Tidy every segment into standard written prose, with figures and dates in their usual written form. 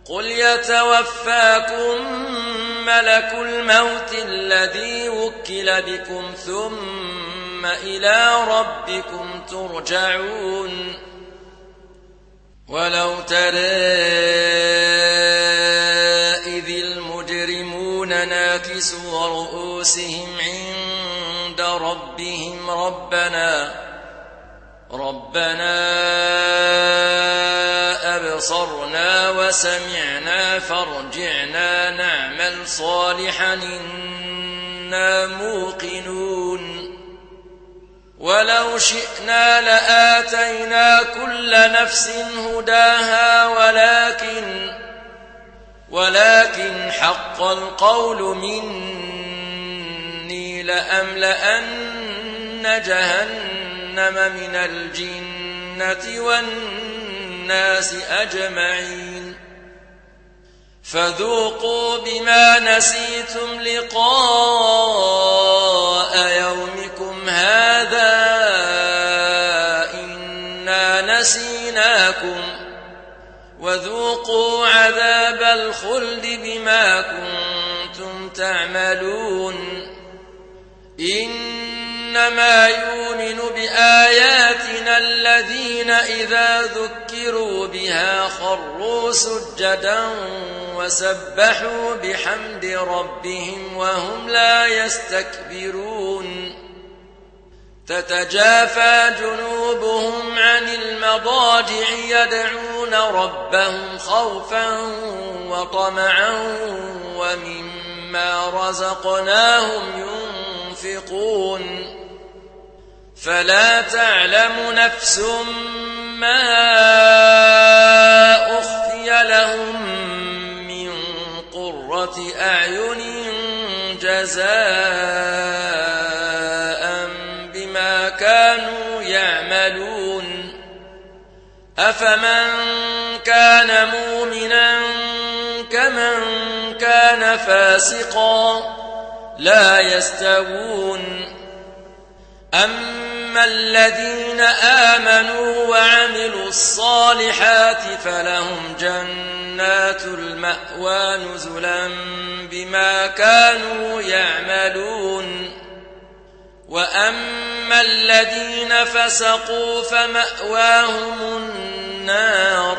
قل يتوفاكم ملك الموت الذي وكل بكم ثم إلى ربكم ترجعون ولو ترى إذ المجرمون ناكسوا رؤوسهم عند ربهم ربنا أبصرنا وسمعنا فارجعنا نعمل صالحا إنا موقنون ولو شئنا لآتينا كل نفس هداها ولكن حق القول مني لأملأن جهنم من الجنة والناس أجمعين فذوقوا بما نسيتم لقاء يومكم هذا إنا نسيناكم وذوقوا عذاب الخلد بما كنتم تعملون إنما يؤمن بآياتنا الذين إذا ذكروا بها خروا سجدا وسبحوا بحمد ربهم وهم لا يستكبرون تتجافى جنوبهم عن المضاجع يدعون ربهم خوفا وطمعا ومما رزقناهم ينفقون فلا تعلم نفس ما أخفي لهم من قرة أعين جزاء بما كانوا يعملون أفمن كان مؤمنا كمن كان فاسقا لا يستوون أما الذين آمنوا وعملوا الصالحات فلهم جنات المأوى نزلا بما كانوا يعملون وأما الذين فسقوا فمأواهم النار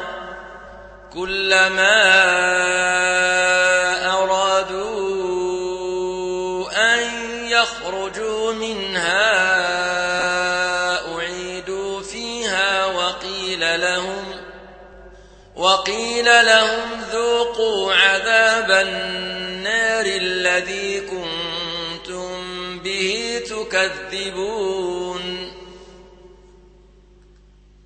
كلما أرادوا أن يخرجوا منها أعيدوا فيها وقيل لهم ذوقوا عذاب النار الذي كنتم به تكذبون